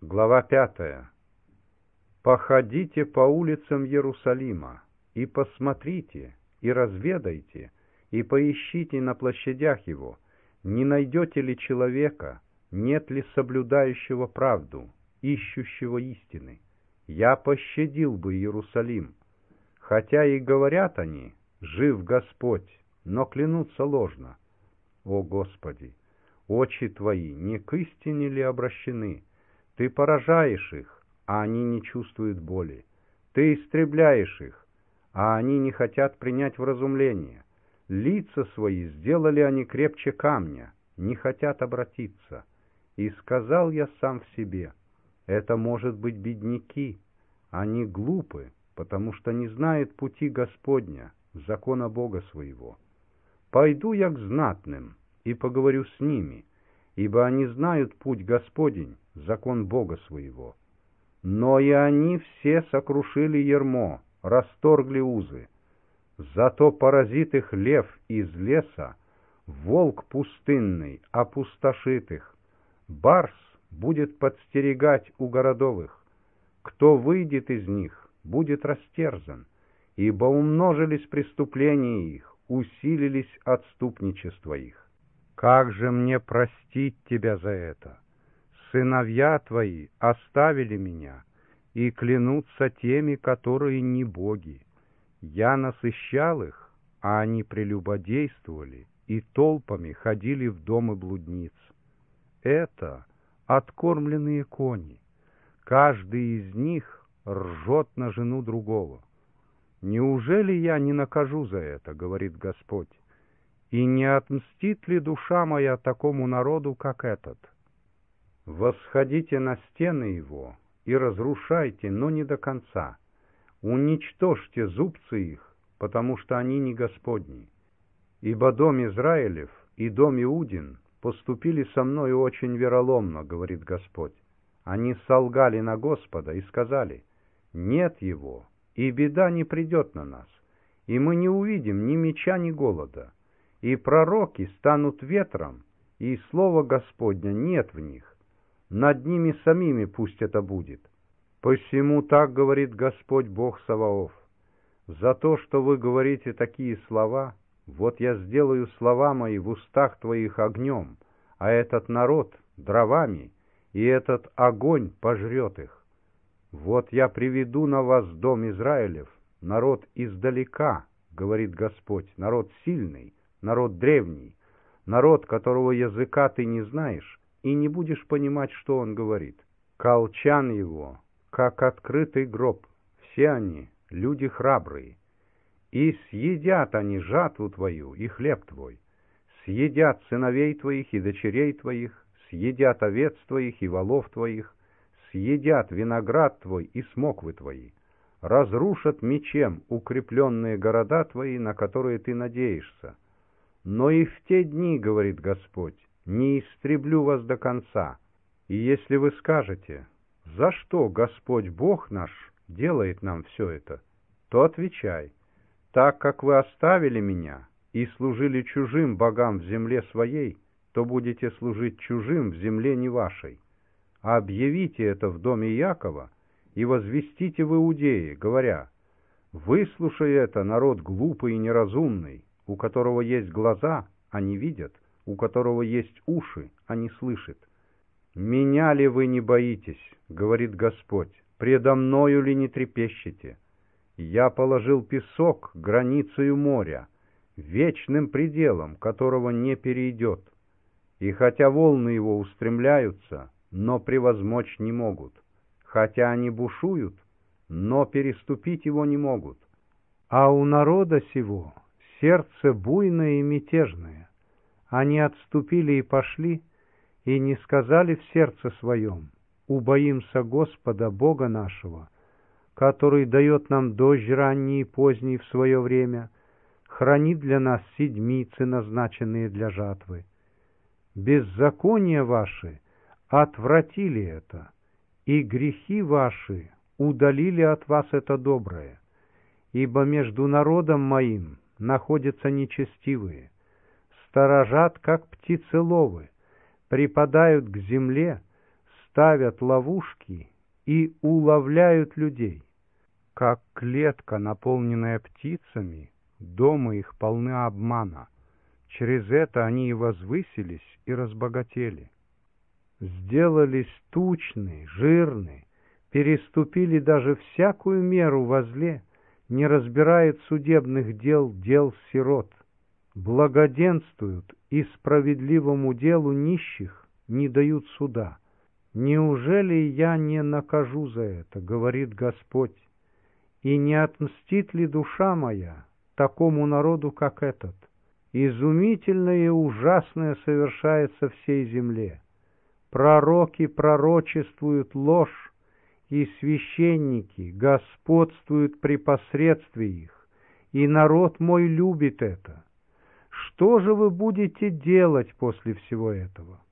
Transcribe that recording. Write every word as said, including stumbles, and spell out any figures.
Глава пятая. «Походите по улицам Иерусалима, и посмотрите, и разведайте, и поищите на площадях его, не найдете ли человека, нет ли соблюдающего правду, ищущего истины. Я пощадил бы Иерусалим. Хотя и говорят они, жив Господь, но клянутся ложно. О Господи, очи Твои не к истине ли обращены? Ты поражаешь их, а они не чувствуют боли. Ты истребляешь их, а они не хотят принять вразумление. Лица свои сделали они крепче камня, не хотят обратиться. И сказал я сам в себе, это, может быть, бедняки. Они глупы, потому что не знают пути Господня, закона Бога своего. Пойду я к знатным и поговорю с ними, ибо они знают путь Господень, закон Бога своего. Но и они все сокрушили ярмо, расторгли узы. Зато поразит их лев из леса, волк пустынный опустошит их. Барс будет подстерегать у городовых. Кто выйдет из них, будет растерзан, ибо умножились преступления их, усилились отступничества их. Как же мне простить тебя за это? Сыновья твои оставили меня и клянутся теми, которые не боги. Я насыщал их, а они прелюбодействовали и толпами ходили в дома блудниц. Это откормленные кони. Каждый из них ржет на жену другого. Неужели я не накажу за это, говорит Господь? И не отмстит ли душа моя такому народу, как этот? Восходите на стены его и разрушайте, но не до конца. Уничтожьте зубцы их, потому что они не Господни. Ибо дом Израилев и дом Иудин поступили со мною очень вероломно, говорит Господь. Они солгали на Господа и сказали, нет его, и беда не придет на нас, и мы не увидим ни меча, ни голода. И пророки станут ветром, и слова Господня нет в них. Над ними самими пусть это будет. Посему так говорит Господь Бог Саваоф. За то, что вы говорите такие слова, вот я сделаю слова мои в устах твоих огнем, а этот народ дровами, и этот огонь пожрет их. Вот я приведу на вас дом Израилев, народ издалека, говорит Господь, народ сильный, народ древний, народ, которого языка ты не знаешь, и не будешь понимать, что он говорит. Колчан его, как открытый гроб, все они, люди храбрые. И съедят они жатву твою и хлеб твой, съедят сыновей твоих и дочерей твоих, съедят овец твоих и волов твоих, съедят виноград твой и смоквы твои, разрушат мечем укрепленные города твои, на которые ты надеешься. Но и в те дни, говорит Господь, не истреблю вас до конца. И если вы скажете, за что Господь Бог наш делает нам все это, то отвечай, так как вы оставили меня и служили чужим богам в земле своей, то будете служить чужим в земле не вашей. Объявите это в доме Якова и возвестите в Иудее, говоря, выслушай это, народ глупый и неразумный, у которого есть глаза, а не видят, у которого есть уши, а не слышат. «Меня ли вы не боитесь, — говорит Господь, — предо мною ли не трепещете? Я положил песок границею моря, вечным пределом, которого не перейдет. И хотя волны его устремляются, но превозмочь не могут. Хотя они бушуют, но переступить его не могут. А у народа сего сердце буйное и мятежное. Они отступили и пошли, и не сказали в сердце своем, убоимся Господа Бога нашего, который дает нам дождь ранний и поздний в свое время, хранит для нас седмицы, назначенные для жатвы. Беззакония ваши отвратили это, и грехи ваши удалили от вас это доброе, ибо между народом моим находятся нечестивые, сторожат, как птицеловы, припадают к земле, ставят ловушки и уловляют людей. Как клетка, наполненная птицами, дома их полны обмана. Через это они и возвысились, и разбогатели. Сделались тучны, жирны, переступили даже всякую меру во зле, не разбирают судебных дел, дел сирот, благоденствуют и справедливому делу нищих не дают суда. Неужели я не накажу за это, говорит Господь, и не отмстит ли душа моя такому народу, как этот? Изумительное и ужасное совершается всей земле. Пророки пророчествуют ложь, и священники господствуют при посредстве их, и народ мой любит это. Что же вы будете делать после всего этого?